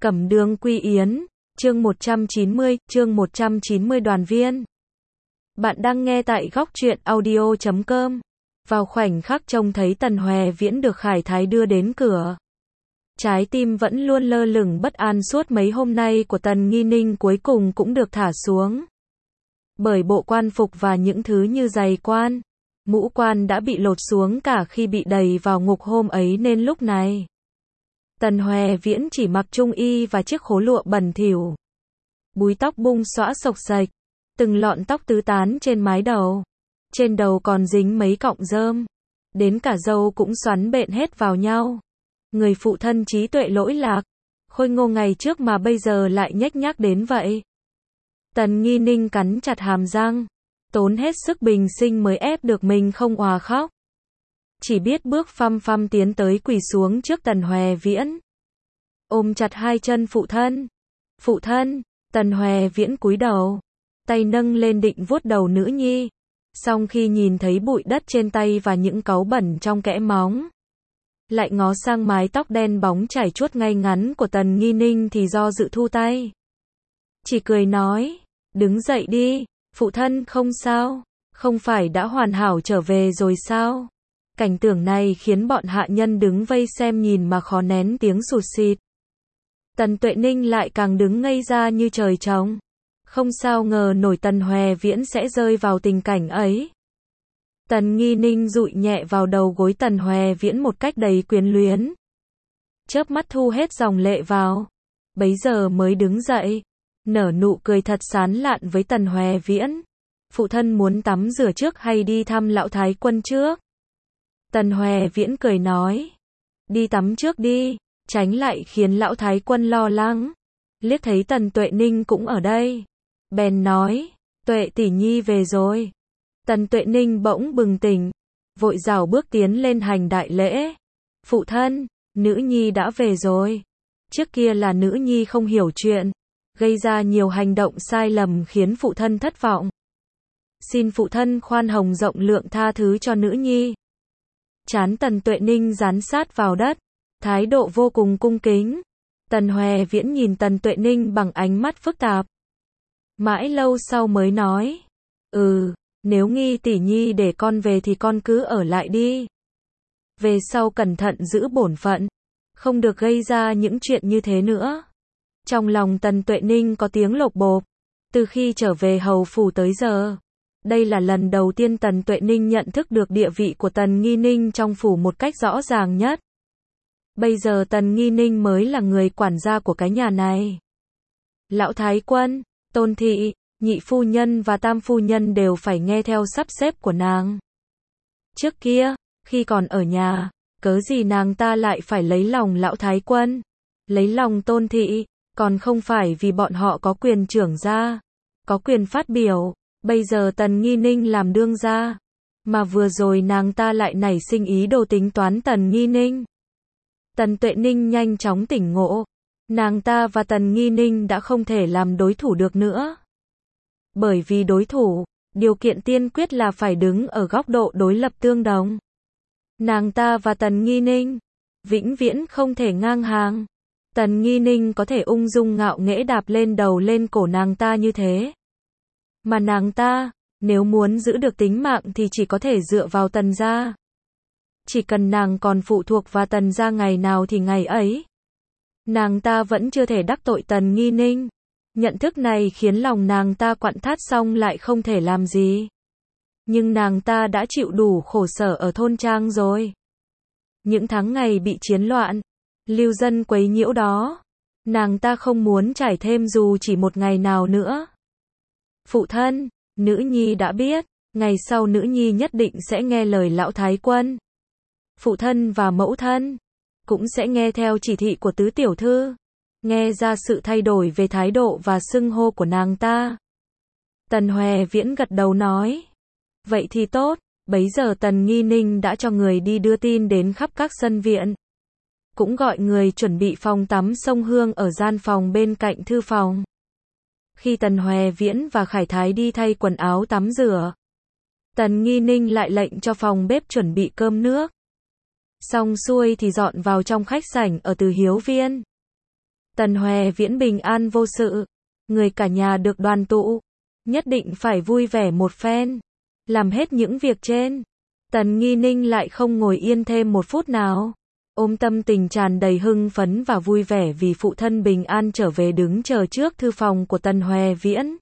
Cẩm Đường Quy Yến, chương 190 đoàn viên. Bạn đang nghe tại góc truyện audio.com. Vào khoảnh khắc trông thấy Tần Hoè Viễn được Khải Thái đưa đến cửa, trái tim vẫn luôn lơ lửng bất an suốt mấy hôm nay của Tần Nghi Ninh cuối cùng cũng được thả xuống. Bởi bộ quan phục và những thứ như giày quan, mũ quan đã bị lột xuống cả khi bị đẩy vào ngục hôm ấy nên lúc này Tần Hoè Viễn chỉ mặc trung y và chiếc khố lụa bẩn thỉu. Búi tóc bung xõa xộc xệch, từng lọn tóc tứ tán trên mái đầu. Trên đầu còn dính mấy cọng rơm, đến cả râu cũng xoắn bện hết vào nhau. Người phụ thân trí tuệ lỗi lạc, khôi ngô ngày trước mà bây giờ lại nhếch nhác đến vậy. Tần Nghi Ninh cắn chặt hàm răng, tốn hết sức bình sinh mới ép được mình không òa khóc. Chỉ biết bước phăm phăm tiến tới quỳ xuống trước Tần Hoè Viễn, ôm chặt hai chân phụ thân. Phụ thân. Tần Hoè Viễn cúi đầu, tay nâng lên định vuốt đầu nữ nhi. Song khi nhìn thấy bụi đất trên tay và những cáu bẩn trong kẽ móng, lại ngó sang mái tóc đen bóng chảy chuốt ngay ngắn của Tần Nghi Ninh thì do dự thu tay. Chỉ cười nói, đứng dậy đi, phụ thân không sao, không phải đã hoàn hảo trở về rồi sao? Cảnh tượng này khiến bọn hạ nhân đứng vây xem nhìn mà khó nén tiếng sụt sịt. Tần Tuệ Ninh lại càng đứng ngây ra như trời trồng. Không sao ngờ nổi Tần Hoè Viễn sẽ rơi vào tình cảnh ấy. Tần Nghi Ninh dụi nhẹ vào đầu gối Tần Hoè Viễn một cách đầy quyến luyến. Chớp mắt thu hết dòng lệ vào. Bấy giờ mới đứng dậy, nở nụ cười thật sán lạn với Tần Hoè Viễn. Phụ thân muốn tắm rửa trước hay đi thăm lão thái quân trước? Tần Hoè Viễn cười nói, đi tắm trước đi, tránh lại khiến lão thái quân lo lắng. Liếc thấy Tần Tuệ Ninh cũng ở đây, bèn nói, Tuệ tỷ nhi về rồi. Tần Tuệ Ninh bỗng bừng tỉnh, vội rảo bước tiến lên hành đại lễ. Phụ thân, nữ nhi đã về rồi. Trước kia là nữ nhi không hiểu chuyện, gây ra nhiều hành động sai lầm khiến phụ thân thất vọng. Xin phụ thân khoan hồng rộng lượng tha thứ cho nữ nhi. Trán Tần Tuệ Ninh dán sát vào đất, thái độ vô cùng cung kính. Tần Hoè Viễn nhìn Tần Tuệ Ninh bằng ánh mắt phức tạp. Mãi lâu sau mới nói, nếu Nghi tỷ nhi để con về thì con cứ ở lại đi. Về sau cẩn thận giữ bổn phận, không được gây ra những chuyện như thế nữa. Trong lòng Tần Tuệ Ninh có tiếng lột bột. Từ khi trở về hầu phủ tới giờ, đây là lần đầu tiên Tần Tuệ Ninh nhận thức được địa vị của Tần Nghi Ninh trong phủ một cách rõ ràng nhất. Bây giờ Tần Nghi Ninh mới là người quản gia của cái nhà này. Lão thái quân, Tôn thị, nhị phu nhân và tam phu nhân đều phải nghe theo sắp xếp của nàng. Trước kia, khi còn ở nhà, cớ gì nàng ta lại phải lấy lòng lão thái quân, lấy lòng Tôn thị, còn không phải vì bọn họ có quyền trưởng gia, có quyền phát biểu. Bây giờ Tần Nghi Ninh làm đương gia, mà vừa rồi nàng ta lại nảy sinh ý đồ tính toán Tần Nghi Ninh. Tần Tuệ Ninh nhanh chóng tỉnh ngộ, nàng ta và Tần Nghi Ninh đã không thể làm đối thủ được nữa. Bởi vì đối thủ, điều kiện tiên quyết là phải đứng ở góc độ đối lập tương đồng. Nàng ta và Tần Nghi Ninh vĩnh viễn không thể ngang hàng. Tần Nghi Ninh có thể ung dung ngạo nghễ đạp lên đầu lên cổ nàng ta như thế. Mà nàng ta, nếu muốn giữ được tính mạng thì chỉ có thể dựa vào Tần gia. Chỉ cần nàng còn phụ thuộc vào Tần gia ngày nào thì ngày ấy. Nàng ta vẫn chưa thể đắc tội Tần Nghi Ninh. Nhận thức này khiến lòng nàng ta quặn thắt xong lại không thể làm gì. Nhưng nàng ta đã chịu đủ khổ sở ở thôn trang rồi. Những tháng ngày bị chiến loạn, lưu dân quấy nhiễu đó, nàng ta không muốn trải thêm dù chỉ một ngày nào nữa. Phụ thân, nữ nhi đã biết, ngày sau nữ nhi nhất định sẽ nghe lời lão thái quân. Phụ thân và mẫu thân cũng sẽ nghe theo chỉ thị của tứ tiểu thư. Nghe ra sự thay đổi về thái độ và xưng hô của nàng ta. Tần Hoè Viễn gật đầu nói, vậy thì tốt. Bấy giờ Tần Nghi Ninh đã cho người đi đưa tin đến khắp các sân viện, cũng gọi người chuẩn bị phòng tắm sông Hương ở gian phòng bên cạnh thư phòng. Khi Tần Hoè Viễn và Khải Thái đi thay quần áo tắm rửa, Tần Nghi Ninh lại lệnh cho phòng bếp chuẩn bị cơm nước. Xong xuôi thì dọn vào trong khách sảnh ở Từ Hiếu Viên. Tần Hoè Viễn bình an vô sự, người cả nhà được đoàn tụ, nhất định phải vui vẻ một phen. Làm hết những việc trên, Tần Nghi Ninh lại không ngồi yên thêm một phút nào. Ôm tâm tình tràn đầy hưng phấn và vui vẻ vì phụ thân bình an trở về đứng chờ trước thư phòng của Tần Hoè Viễn.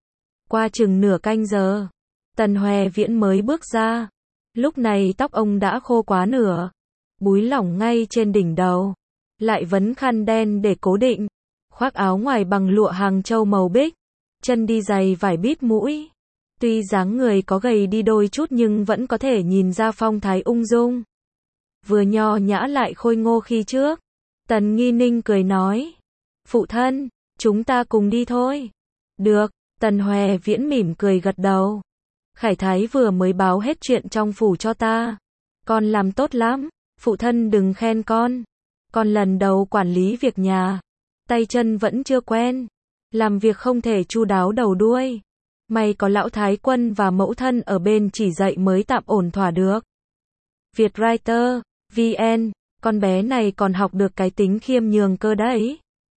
Qua chừng nửa canh giờ, Tần Hoè Viễn mới bước ra. Lúc này tóc ông đã khô quá nửa, búi lỏng ngay trên đỉnh đầu, lại vấn khăn đen để cố định, khoác áo ngoài bằng lụa Hàng Châu màu bích, chân đi giày vải bít mũi. Tuy dáng người có gầy đi đôi chút nhưng vẫn có thể nhìn ra phong thái ung dung. Vừa nho nhã lại khôi ngô khi trước. Tần Nghi Ninh cười nói, phụ thân, chúng ta cùng đi thôi. Được, Tần Hoè Viễn mỉm cười gật đầu. Khải Thái vừa mới báo hết chuyện trong phủ cho ta. Con làm tốt lắm, phụ thân đừng khen con. Con lần đầu quản lý việc nhà, tay chân vẫn chưa quen, làm việc không thể chu đáo đầu đuôi. May có lão thái quân và mẫu thân ở bên chỉ dạy mới tạm ổn thỏa được. Vietwriter, VN, con bé này còn học được cái tính khiêm nhường cơ đấy.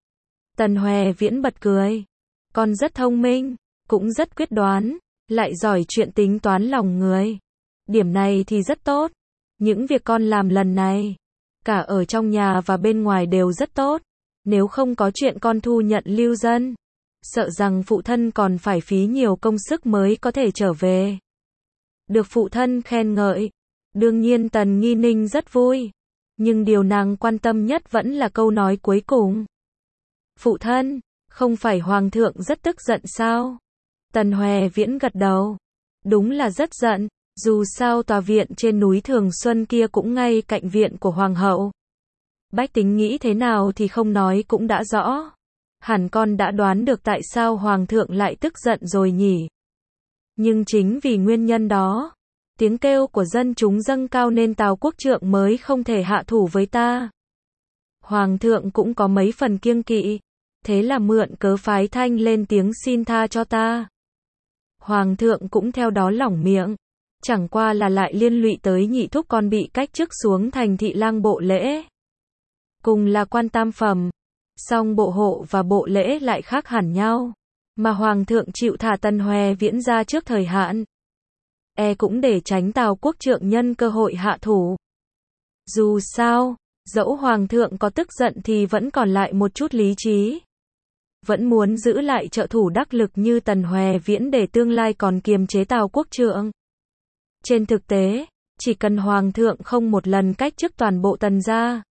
Tần Hoè Viễn bật cười. Con rất thông minh, cũng rất quyết đoán, lại giỏi chuyện tính toán lòng người. Điểm này thì rất tốt. Những việc con làm lần này, cả ở trong nhà và bên ngoài đều rất tốt. Nếu không có chuyện con thu nhận lưu dân, sợ rằng phụ thân còn phải phí nhiều công sức mới có thể trở về. Được phụ thân khen ngợi, đương nhiên Tần Nghi Ninh rất vui. Nhưng điều nàng quan tâm nhất vẫn là câu nói cuối cùng. Phụ thân, không phải Hoàng thượng rất tức giận sao? Tần Hoè Viễn gật đầu. Đúng là rất giận, dù sao tòa viện trên núi Thường Xuân kia cũng ngay cạnh viện của Hoàng hậu. Bách tính nghĩ thế nào thì không nói cũng đã rõ. Hẳn con đã đoán được tại sao Hoàng thượng lại tức giận rồi nhỉ? Nhưng chính vì nguyên nhân đó, tiếng kêu của dân chúng dâng cao nên Tào Quốc Trượng mới không thể hạ thủ với ta. Hoàng thượng cũng có mấy phần kiêng kỵ, thế là mượn cớ phái Thanh lên tiếng xin tha cho ta. Hoàng thượng cũng theo đó lỏng miệng, chẳng qua là lại liên lụy tới nhị thúc con bị cách chức xuống thành thị lang bộ lễ. Cùng là quan tam phẩm, song bộ hộ và bộ lễ lại khác hẳn nhau, mà Hoàng thượng chịu thả Tần Hoè Viễn ra trước thời hạn. Cũng để tránh Tào Quốc Trượng nhân cơ hội hạ thủ. Dù sao, dẫu Hoàng thượng có tức giận thì vẫn còn lại một chút lý trí. Vẫn muốn giữ lại trợ thủ đắc lực như Tần Hoè Viễn để tương lai còn kiềm chế Tào Quốc Trượng. Trên thực tế, chỉ cần Hoàng thượng không một lần cách chức toàn bộ Tần gia,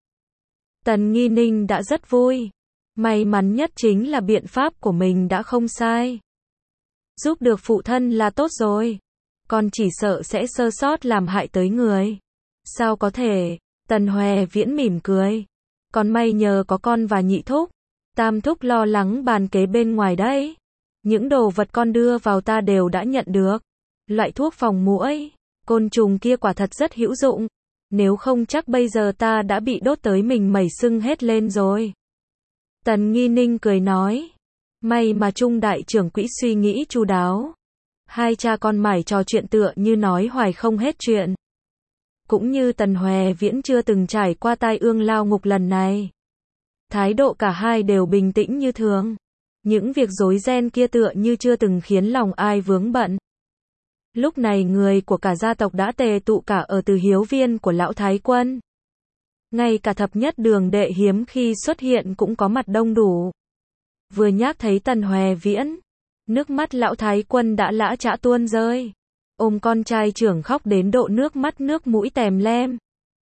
Tần Nghi Ninh đã rất vui. May mắn nhất chính là biện pháp của mình đã không sai. Giúp được phụ thân là tốt rồi. Con chỉ sợ sẽ sơ sót làm hại tới người. Sao có thể? Tần Hoè Viễn mỉm cười. Còn may nhờ có con và nhị thúc, tam thúc lo lắng bàn kế bên ngoài đấy. Những đồ vật con đưa vào ta đều đã nhận được. Loại thuốc phòng muỗi, côn trùng kia quả thật rất hữu dụng. Nếu không chắc bây giờ ta đã bị đốt tới mình mẩy sưng hết lên rồi. Tần Nghi Ninh cười nói. May mà Trung đại trưởng quỹ suy nghĩ chu đáo. Hai cha con mải trò chuyện tựa như nói hoài không hết chuyện. Cũng như Tần Hoè Viễn chưa từng trải qua tai ương lao ngục lần này. Thái độ cả hai đều bình tĩnh như thường. Những việc rối ren kia tựa như chưa từng khiến lòng ai vướng bận. Lúc này người của cả gia tộc đã tề tụ cả ở Từ Hiếu Viên của lão Thái Quân. Ngay cả thập nhất đường đệ hiếm khi xuất hiện cũng có mặt đông đủ. Vừa nhắc thấy Tần Hoè Viễn, nước mắt lão Thái Quân đã lã chã tuôn rơi. Ôm con trai trưởng khóc đến độ nước mắt nước mũi tèm lem.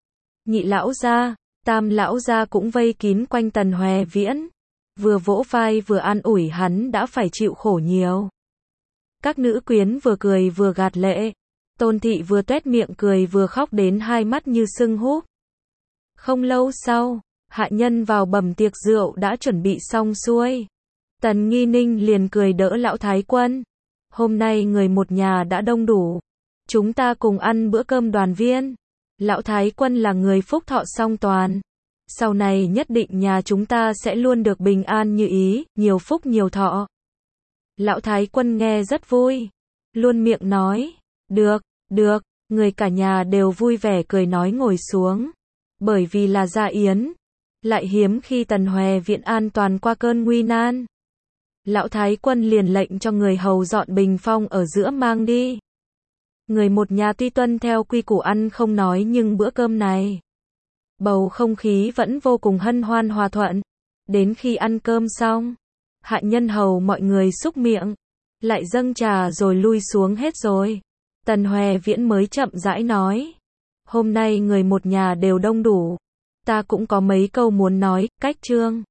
Nhị lão gia, tam lão gia cũng vây kín quanh Tần Hoè Viễn. Vừa vỗ vai vừa an ủi hắn đã phải chịu khổ nhiều. Các nữ quyến vừa cười vừa gạt lệ. Tôn thị vừa tuét miệng cười vừa khóc đến hai mắt như sưng húp. Không lâu sau, hạ nhân vào bẩm tiệc rượu đã chuẩn bị xong xuôi. Tần Nghi Ninh liền cười đỡ lão Thái Quân. Hôm nay người một nhà đã đông đủ. Chúng ta cùng ăn bữa cơm đoàn viên. Lão Thái Quân là người phúc thọ song toàn. Sau này nhất định nhà chúng ta sẽ luôn được bình an như ý, nhiều phúc nhiều thọ. Lão Thái Quân nghe rất vui. Luôn miệng nói. Được, được, người cả nhà đều vui vẻ cười nói ngồi xuống. Bởi vì là gia yến, Lại hiếm khi Tần Hoè Viễn an toàn qua cơn nguy nan. Lão Thái Quân liền lệnh cho người hầu dọn bình phong ở giữa mang đi. Người một nhà tuy tuân theo quy củ ăn không nói nhưng bữa cơm này, bầu không khí vẫn vô cùng hân hoan hòa thuận. Đến khi ăn cơm xong, hạ nhân hầu mọi người xúc miệng, lại dâng trà rồi lui xuống hết rồi. Tần Hoè Viễn mới chậm rãi nói, hôm nay người một nhà đều đông đủ, ta cũng có mấy câu muốn nói. Cách Trương